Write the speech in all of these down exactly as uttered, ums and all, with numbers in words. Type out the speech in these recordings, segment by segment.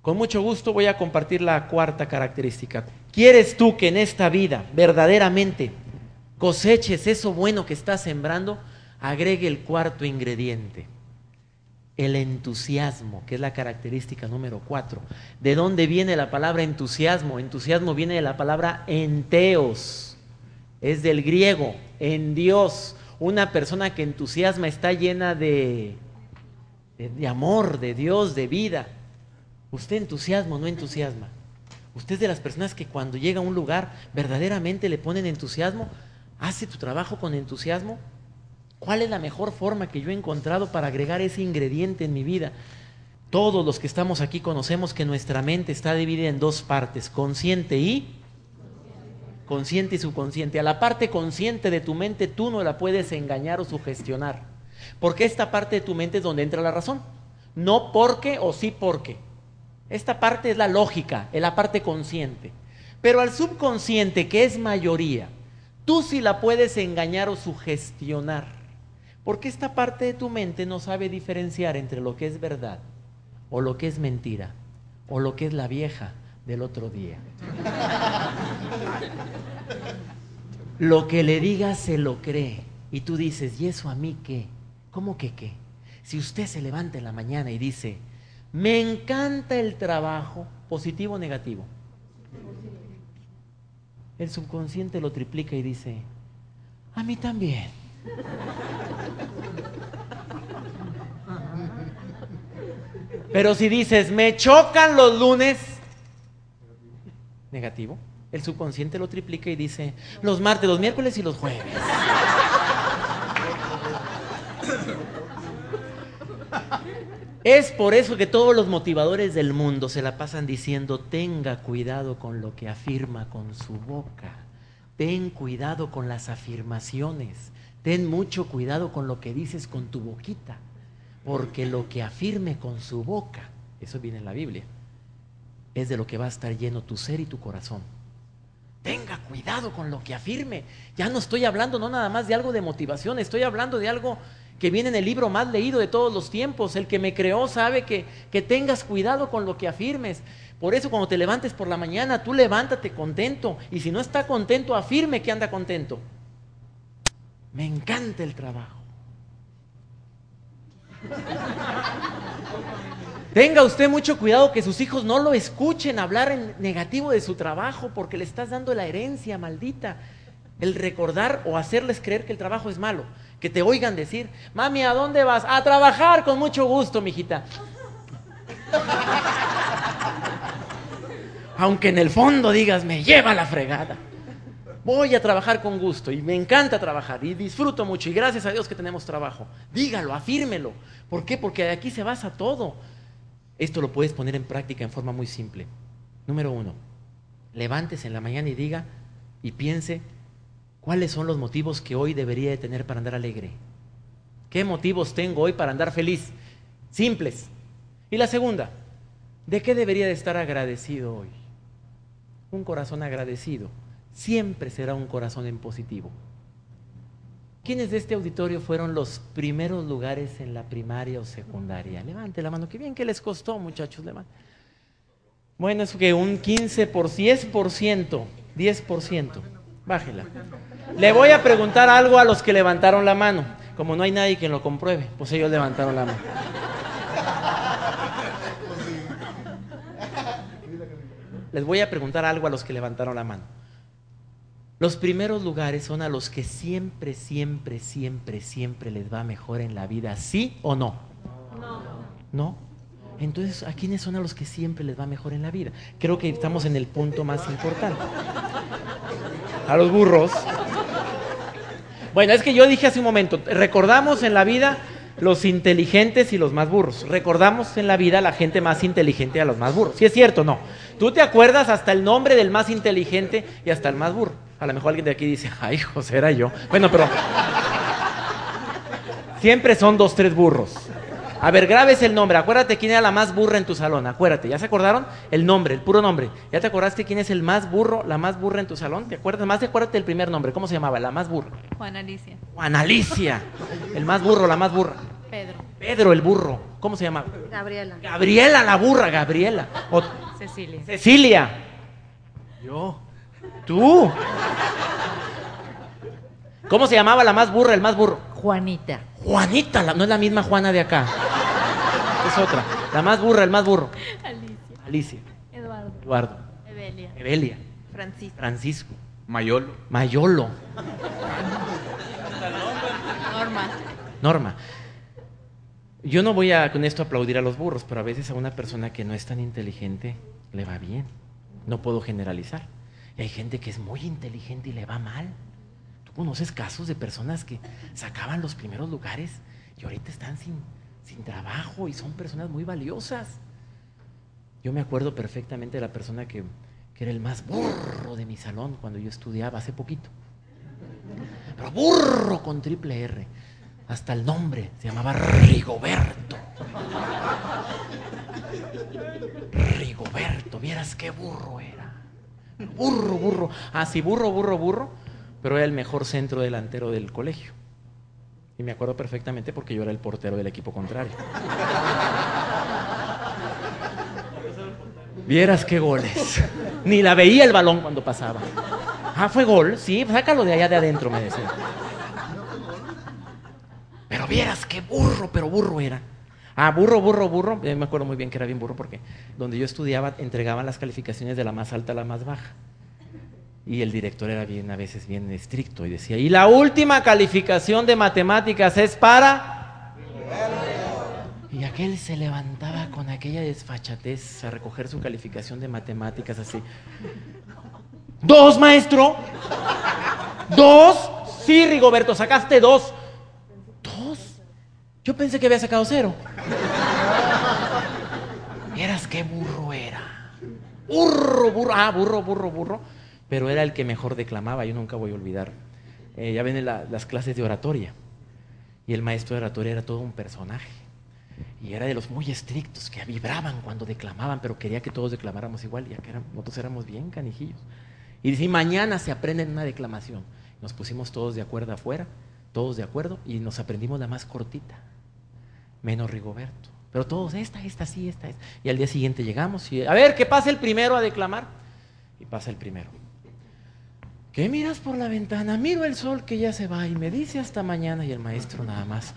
Con mucho gusto voy a compartir la cuarta característica. ¿Quieres tú que en esta vida verdaderamente coseches eso bueno que estás sembrando? Agregue el cuarto ingrediente, el entusiasmo, que es la característica número cuatro. ¿De dónde viene la palabra entusiasmo? Entusiasmo viene de la palabra enteos, es del griego, en Dios. Una persona que entusiasma está llena de, de, de amor, de Dios, de vida. ¿Usted entusiasma o no entusiasma? ¿Usted es de las personas que cuando llega a un lugar verdaderamente le ponen entusiasmo? ¿Hace tu trabajo con entusiasmo? ¿Cuál es la mejor forma que yo he encontrado para agregar ese ingrediente en mi vida? Todos los que estamos aquí conocemos que nuestra mente está dividida en dos partes, consciente y consciente y subconsciente. A la parte consciente de tu mente tú no la puedes engañar o sugestionar, porque esta parte de tu mente es donde entra la razón. No porque o sí porque. Esta parte es la lógica, es la parte consciente. Pero al subconsciente, que es mayoría, tú sí la puedes engañar o sugestionar, porque esta parte de tu mente no sabe diferenciar entre lo que es verdad o lo que es mentira o lo que es la vieja del otro día. Lo que le digas se lo cree y tú dices, ¿y eso a mí qué? ¿Cómo que qué? Si usted se levanta en la mañana y dice, me encanta el trabajo, ¿positivo o negativo? El subconsciente lo triplica y dice, a mí también. Pero si dices, me chocan los lunes, negativo, el subconsciente lo triplica y dice, los martes, los miércoles y los jueves. Es por eso que todos los motivadores del mundo se la pasan diciendo, tenga cuidado con lo que afirma con su boca, ten cuidado con las afirmaciones, ten mucho cuidado con lo que dices con tu boquita, porque lo que afirme con su boca, eso viene en la Biblia, es de lo que va a estar lleno tu ser y tu corazón. Tenga cuidado con lo que afirme. Ya no estoy hablando no nada más de algo de motivación, estoy hablando de algo que viene en el libro más leído de todos los tiempos. El que me creó sabe que, que tengas cuidado con lo que afirmes. Por eso cuando te levantes por la mañana, tú levántate contento. Y si no está contento, afirme que anda contento. Me encanta el trabajo. Tenga usted mucho cuidado que sus hijos no lo escuchen hablar en negativo de su trabajo, porque le estás dando la herencia maldita. El recordar o hacerles creer que el trabajo es malo. Que te oigan decir, mami, ¿a dónde vas? A trabajar, con mucho gusto, mijita. Aunque en el fondo digas, me lleva la fregada. Voy a trabajar con gusto y me encanta trabajar y disfruto mucho y gracias a Dios que tenemos trabajo. Dígalo, afírmelo. ¿Por qué? Porque de aquí se basa todo. Esto lo puedes poner en práctica en forma muy simple. Número uno, levántese en la mañana y diga y piense, ¿cuáles son los motivos que hoy debería de tener para andar alegre? ¿Qué motivos tengo hoy para andar feliz? Simples. Y la segunda, ¿de qué debería de estar agradecido hoy? Un corazón agradecido siempre será un corazón en positivo. ¿Quiénes de este auditorio fueron los primeros lugares en la primaria o secundaria? Levante la mano. Qué bien que les costó, muchachos. Levante. Bueno, es que un quince por ciento, diez por ciento, diez por ciento. Bájela. Le voy a preguntar algo a los que levantaron la mano. Como no hay nadie que lo compruebe, pues ellos levantaron la mano. Les voy a preguntar algo a los que levantaron la mano. Los primeros lugares son a los que siempre, siempre, siempre, siempre les va mejor en la vida, ¿sí o no? No. ¿No? Entonces, ¿a quiénes son a los que siempre les va mejor en la vida? Creo que estamos en el punto más importante. A los burros. Bueno, es que yo dije hace un momento, recordamos en la vida los inteligentes y los más burros. Recordamos en la vida a la gente más inteligente y a los más burros. ¿Sí es cierto o no? Tú te acuerdas hasta el nombre del más inteligente y hasta el más burro. A lo mejor alguien de aquí dice, ay, José, era yo. Bueno, pero siempre son dos, tres burros. A ver, grabes el nombre. Acuérdate quién era la más burra en tu salón. Acuérdate, ¿ya se acordaron? El nombre, el puro nombre. ¿Ya te acordaste quién es el más burro, la más burra en tu salón? ¿Te acuerdas? Más acuérdate del primer nombre. ¿Cómo se llamaba? La más burra. Juana Alicia. Juana Alicia. El más burro, la más burra. Pedro. Pedro el burro. ¿Cómo se llama? Gabriela. Gabriela la burra, Gabriela. O... Cecilia. Cecilia. Yo. Tú. ¿Cómo se llamaba la más burra, el más burro? Juanita. Juanita, la... no es la misma Juana de acá. Es otra. La más burra, el más burro. Alicia. Alicia. Eduardo. Eduardo. Evelia. Evelia. Francisco. Francisco. Mayolo. Mayolo. Norma. Norma. Yo no voy a con esto aplaudir a los burros, pero a veces a una persona que no es tan inteligente le va bien. No puedo generalizar. Y hay gente que es muy inteligente y le va mal. Tú conoces casos de personas que sacaban los primeros lugares y ahorita están sin, sin trabajo y son personas muy valiosas. Yo me acuerdo perfectamente de la persona que, que era el más burro de mi salón cuando yo estudiaba hace poquito. Pero burro con triple R. Hasta el nombre se llamaba Rigoberto. Rigoberto, vieras qué burro era. Burro, burro. Ah, sí, burro, burro, burro. Pero era el mejor centro delantero del colegio. Y me acuerdo perfectamente porque yo era el portero del equipo contrario. Vieras qué goles. Ni la veía el balón cuando pasaba. Ah, fue gol, sí, sácalo de allá de adentro, me decía. Pero vieras qué burro, pero burro era. Ah, burro, burro, burro. Eh, me acuerdo muy bien que era bien burro porque donde yo estudiaba entregaban las calificaciones de la más alta a la más baja. Y el director era bien, a veces bien estricto y decía, y la última calificación de matemáticas es para... Y aquel se levantaba con aquella desfachatez a recoger su calificación de matemáticas así. ¿Dos, maestro? ¿Dos? Sí, Rigoberto, sacaste dos. ¿Dos? Yo pensé que había sacado cero. Vieras qué burro era. Burro, burro, ah, burro, burro, burro. Pero era el que mejor declamaba, yo nunca voy a olvidar. Eh, ya ven la, las clases de oratoria. Y el maestro de oratoria era todo un personaje. Y era de los muy estrictos, que vibraban cuando declamaban, pero quería que todos declamáramos igual, ya que eran, nosotros éramos bien canijillos. Y dice, mañana se aprende una declamación. Nos pusimos todos de acuerdo afuera, todos de acuerdo, y nos aprendimos la más cortita, menos Rigoberto. Pero todos, esta, esta, sí, esta, esta. Y al día siguiente llegamos y, a ver, que pase el primero a declamar. Y pasa el primero. ¿Qué miras por la ventana? Miro el sol que ya se va y me dice hasta mañana, y el maestro nada más.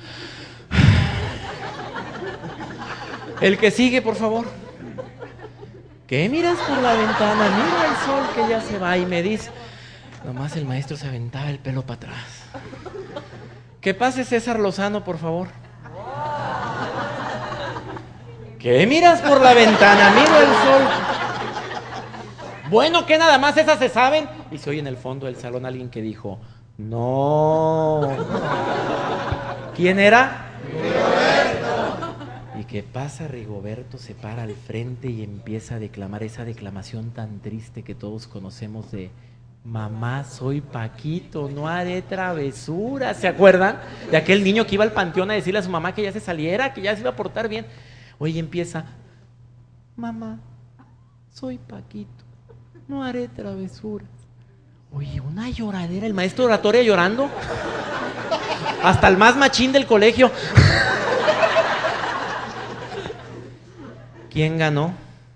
El que sigue, por favor. ¿Qué miras por la ventana? Miro el sol que ya se va y me dice. Nomás el maestro se aventaba el pelo para atrás. Que pase César Lozano, por favor. ¿Qué miras por la ventana? Miro el sol. Bueno, que nada más esas se saben. Y se oye en el fondo del salón alguien que dijo, no. ¿Quién era? Rigoberto. ¿Y qué pasa? Rigoberto se para al frente y empieza a declamar esa declamación tan triste que todos conocemos de mamá, soy Paquito, no haré travesuras. ¿Se acuerdan? De aquel niño que iba al panteón a decirle a su mamá que ya se saliera, que ya se iba a portar bien. Hoy empieza, mamá, soy Paquito, no haré travesuras. Oye, una lloradera, el maestro de oratoria llorando. Hasta el más machín del colegio. ¿Quién ganó?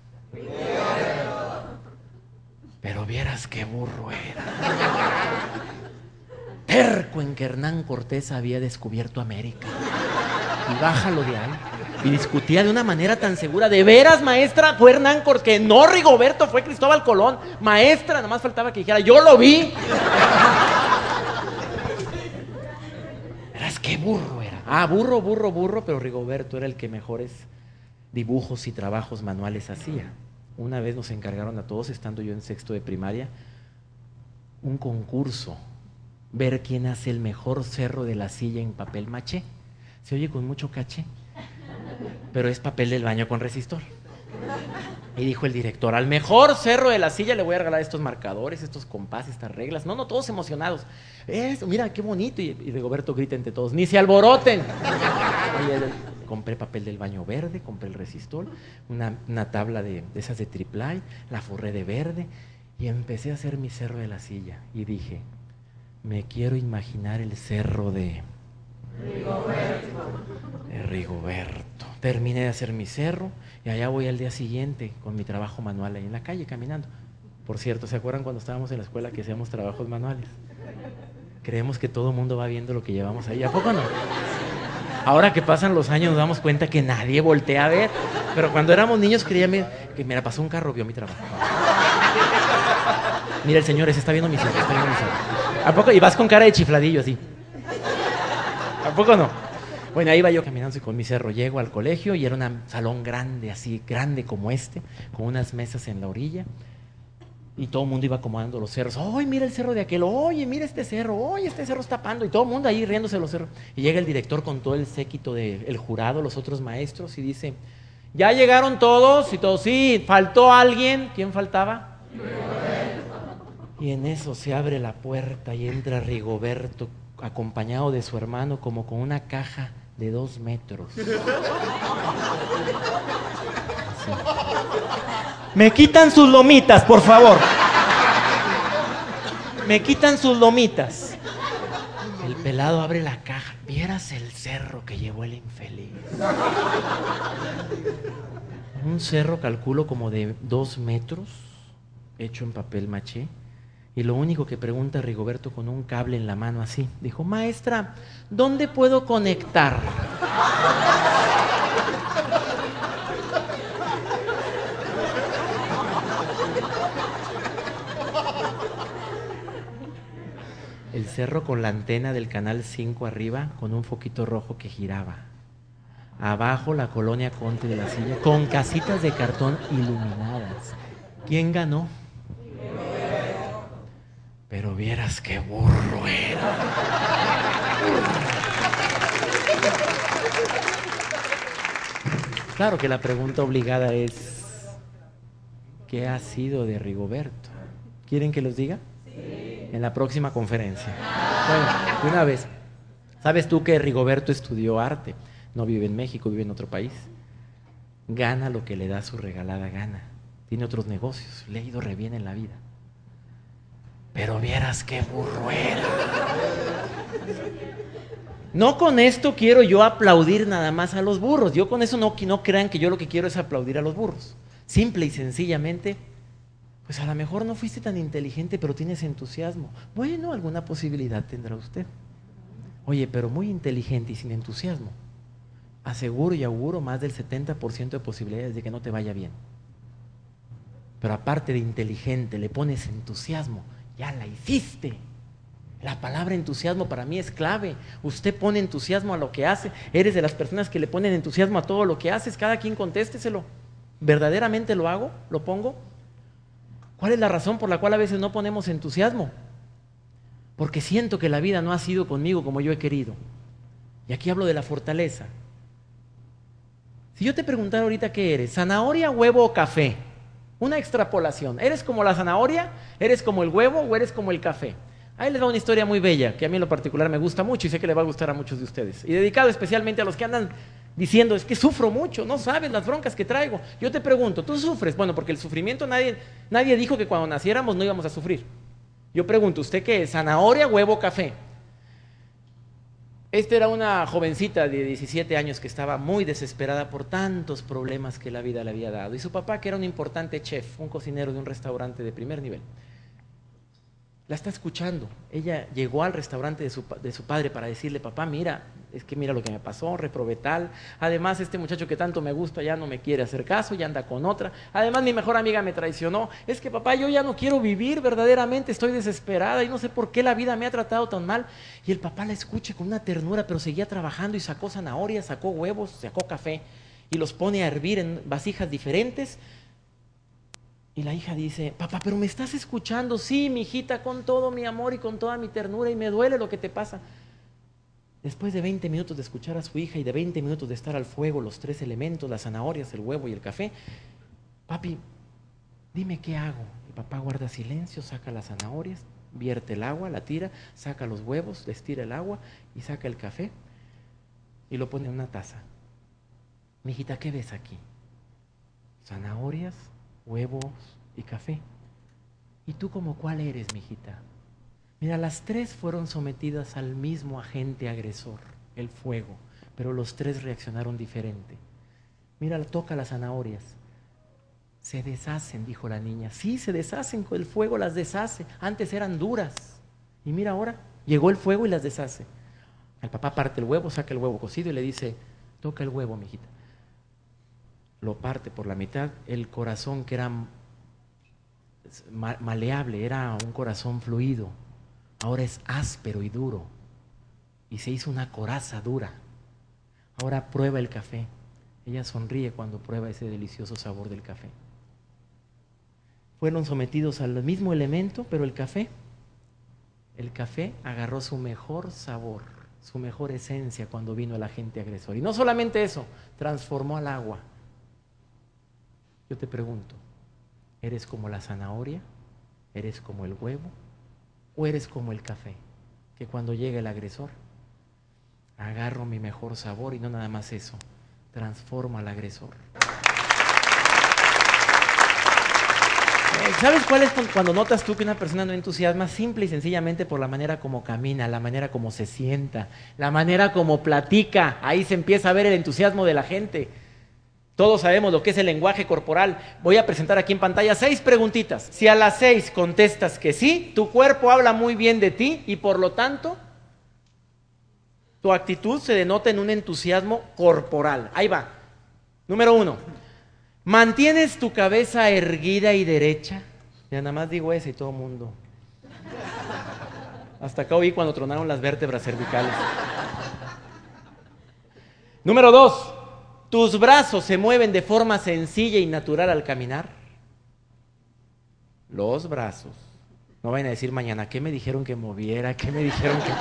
Pero vieras qué burro era. Terco en que Hernán Cortés había descubierto América. Y bájalo de ahí. Y discutía de una manera tan segura. De veras, maestra, fue Hernán Cortés. Que no, Rigoberto, fue Cristóbal Colón. Maestra, nomás faltaba que dijera, yo lo vi. Verás qué burro era. Ah, burro, burro, burro, pero Rigoberto era el que mejores dibujos y trabajos manuales hacía. Una vez nos encargaron a todos, estando yo en sexto de primaria, un concurso, ver quién hace el mejor cerro de la silla en papel maché. Se oye con mucho caché, pero es papel del baño con resistor. Y dijo el director, al mejor cerro de la silla le voy a regalar estos marcadores, estos compases, estas reglas. No, no, todos emocionados. Eso, mira, qué bonito. Y, y Rigoberto grita entre todos, ¡ni se alboroten! Y compré papel del baño verde, compré el resistor, una, una tabla de, de esas de triple, la forré de verde y empecé a hacer mi cerro de la silla. Y dije, me quiero imaginar el cerro de... De Rigoberto. Terminé de hacer mi cerro y allá voy al día siguiente con mi trabajo manual ahí en la calle caminando. Por cierto, ¿se acuerdan cuando estábamos en la escuela que hacíamos trabajos manuales? Creemos que todo el mundo va viendo lo que llevamos ahí. ¿A poco no? Ahora que pasan los años nos damos cuenta que nadie voltea a ver. Pero cuando éramos niños creíame que me la pasó un carro, vio mi trabajo. Mira el señor, ese está viendo mi cerro, está viendo mi cerro. ¿A poco? Y vas con cara de chifladillo así. ¿A poco no? Bueno, ahí iba yo caminando con mi cerro. Llego al colegio y era un salón grande, así, grande como este, con unas mesas en la orilla. Y todo el mundo iba acomodando los cerros. ¡Oye, mira el cerro de aquel! ¡Oye, mira este cerro! ¡Oye, este cerro está tapando! Y todo el mundo ahí riéndose de los cerros. Y llega el director con todo el séquito del jurado, los otros maestros, y dice, ¿ya llegaron todos? Y todos, sí, ¿faltó alguien? ¿Quién faltaba? Y en eso se abre la puerta y entra Rigoberto, acompañado de su hermano, como con una caja de dos metros. Así. Me quitan sus lomitas, por favor. Me quitan sus lomitas. El pelado abre la caja. Vieras el cerro que llevó el infeliz. Un cerro, calculo, como de dos metros, hecho en papel maché. Y lo único que pregunta Rigoberto con un cable en la mano así, dijo, maestra, ¿dónde puedo conectar? El cerro con la antena del canal cinco arriba, con un foquito rojo que giraba. Abajo la colonia Conte de la Silla, con casitas de cartón iluminadas. ¿Quién ganó? Pero vieras qué burro era. Claro que la pregunta obligada es, ¿qué ha sido de Rigoberto? ¿Quieren que los diga? Sí. En la próxima conferencia. Bueno, de una vez. ¿Sabes tú que Rigoberto estudió arte? No vive en México, vive en otro país. Gana lo que le da su regalada gana. Tiene otros negocios, le ha ido re bien en la vida. Pero vieras qué burro era. No con esto quiero yo aplaudir nada más a los burros. Yo con eso no, no crean que yo lo que quiero es aplaudir a los burros. Simple y sencillamente, pues a lo mejor no fuiste tan inteligente, pero tienes entusiasmo. Bueno, alguna posibilidad tendrá usted. Oye, pero muy inteligente y sin entusiasmo. Aseguro y auguro más del setenta por ciento de posibilidades de que no te vaya bien. Pero aparte de inteligente, le pones entusiasmo. Ya la hiciste. La palabra entusiasmo para mí es clave. Usted pone entusiasmo a lo que hace. Eres de las personas que le ponen entusiasmo a todo lo que haces. Cada quien contésteselo. ¿Verdaderamente lo hago? ¿Lo pongo? ¿Cuál es la razón por la cual a veces no ponemos entusiasmo? Porque siento que la vida no ha sido conmigo como yo he querido. Y aquí hablo de la fortaleza. Si yo te preguntara ahorita qué eres, ¿zanahoria, huevo o café? Una extrapolación. ¿Eres como la zanahoria? ¿Eres como el huevo o eres como el café? Ahí les va una historia muy bella que a mí en lo particular me gusta mucho y sé que le va a gustar a muchos de ustedes. Y dedicado especialmente a los que andan diciendo, es que sufro mucho, no sabes las broncas que traigo. Yo te pregunto, ¿tú sufres? Bueno, porque el sufrimiento nadie, nadie dijo que cuando naciéramos no íbamos a sufrir. Yo pregunto, ¿usted qué es? ¿Zanahoria, huevo o café? Esta era una jovencita de diecisiete años que estaba muy desesperada por tantos problemas que la vida le había dado. Y su papá, que era un importante chef, un cocinero de un restaurante de primer nivel, la está escuchando. Ella llegó al restaurante de su, de su padre para decirle, papá, mira, es que mira lo que me pasó, reprobé tal. Además, este muchacho que tanto me gusta ya no me quiere hacer caso, ya anda con otra. Además, mi mejor amiga me traicionó. Es que, papá, yo ya no quiero vivir verdaderamente, estoy desesperada y no sé por qué la vida me ha tratado tan mal. Y el papá la escucha con una ternura, pero seguía trabajando y sacó zanahorias, sacó huevos, sacó café y los pone a hervir en vasijas diferentes. Y la hija dice, papá, pero me estás escuchando. Sí, mi hijita, con todo mi amor y con toda mi ternura, y me duele lo que te pasa. Después de veinte minutos de escuchar a su hija y de veinte minutos de estar al fuego, los tres elementos, las zanahorias, el huevo y el café, papi, dime qué hago. El papá guarda silencio, saca las zanahorias, vierte el agua, la tira, saca los huevos, les tira el agua y saca el café y lo pone en una taza. Mi hijita, ¿qué ves aquí? Zanahorias, huevos y café. ¿Y tú como cuál eres, mijita? Mira, las tres fueron sometidas al mismo agente agresor. el fuego, pero los tres reaccionaron diferente. Mira, toca las zanahorias. Se deshacen, dijo la niña. Sí, se deshacen, el fuego las deshace. Antes eran duras. Y mira ahora, llegó el fuego y las deshace. El papá parte el huevo, saca el huevo cocido y le dice, toca el huevo, mijita. Lo parte por la mitad, el corazón que era maleable, era un corazón fluido, ahora es áspero y duro. Y se hizo una coraza dura. Ahora prueba el café. Ella sonríe cuando prueba ese delicioso sabor del café. Fueron sometidos al mismo elemento, pero el café, el café agarró su mejor sabor, su mejor esencia cuando vino el agente agresor. Y no solamente eso, transformó al agua. Yo te pregunto, ¿eres como la zanahoria? ¿Eres como el huevo? ¿O eres como el café? Que cuando llega el agresor, agarro mi mejor sabor y no nada más eso, transforma al agresor. ¿Sabes cuál es cuando notas tú que una persona no entusiasma? Simple y sencillamente por la manera como camina, la manera como se sienta, la manera como platica. Ahí se empieza a ver el entusiasmo de la gente. Todos sabemos lo que es el lenguaje corporal. Voy a presentar aquí en pantalla seis preguntitas. Si a las seis contestas que sí, tu cuerpo habla muy bien de ti y por lo tanto tu actitud se denota en un entusiasmo corporal. Ahí va. Número uno. ¿Mantienes tu cabeza erguida y derecha? Ya nada más digo eso y todo el mundo. Hasta acá oí cuando tronaron las vértebras cervicales. Número dos. ¿Tus brazos se mueven de forma sencilla y natural al caminar? Los brazos. No vayan a decir mañana, ¿qué me dijeron que moviera? ¿Qué me dijeron que...?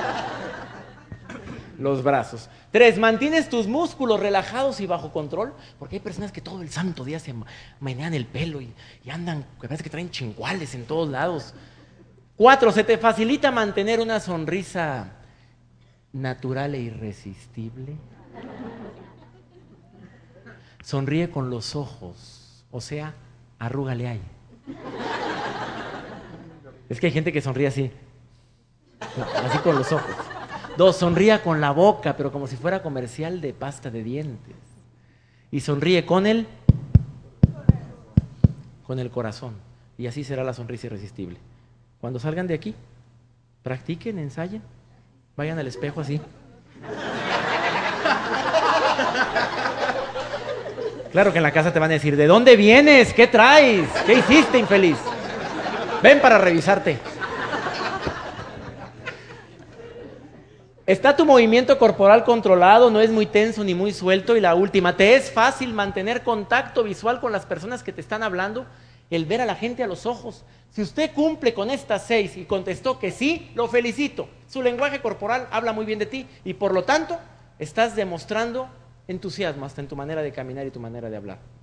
Los brazos. Tres, ¿mantienes tus músculos relajados y bajo control? Porque hay personas que todo el santo día se menean el pelo y, y andan, que parece que traen chinguales en todos lados. Cuatro, ¿se te facilita mantener una sonrisa natural e irresistible? Sonríe con los ojos, o sea, arrúgale ahí. Es que hay gente que sonríe así, así con los ojos. Dos, sonría con la boca, pero como si fuera comercial de pasta de dientes. Y sonríe con el, con el corazón. Y así será la sonrisa irresistible. Cuando salgan de aquí, practiquen, ensayen, vayan al espejo así. Claro que en la casa te van a decir, ¿de dónde vienes? ¿Qué traes? ¿Qué hiciste, infeliz? Ven para revisarte. ¿Está tu movimiento corporal controlado? ¿No es muy tenso ni muy suelto? Y la última, ¿te es fácil mantener contacto visual con las personas que te están hablando? El ver a la gente a los ojos. Si usted cumple con estas seis y contestó que sí, lo felicito. Su lenguaje corporal habla muy bien de ti y por lo tanto estás demostrando entusiasmo hasta en tu manera de caminar y tu manera de hablar.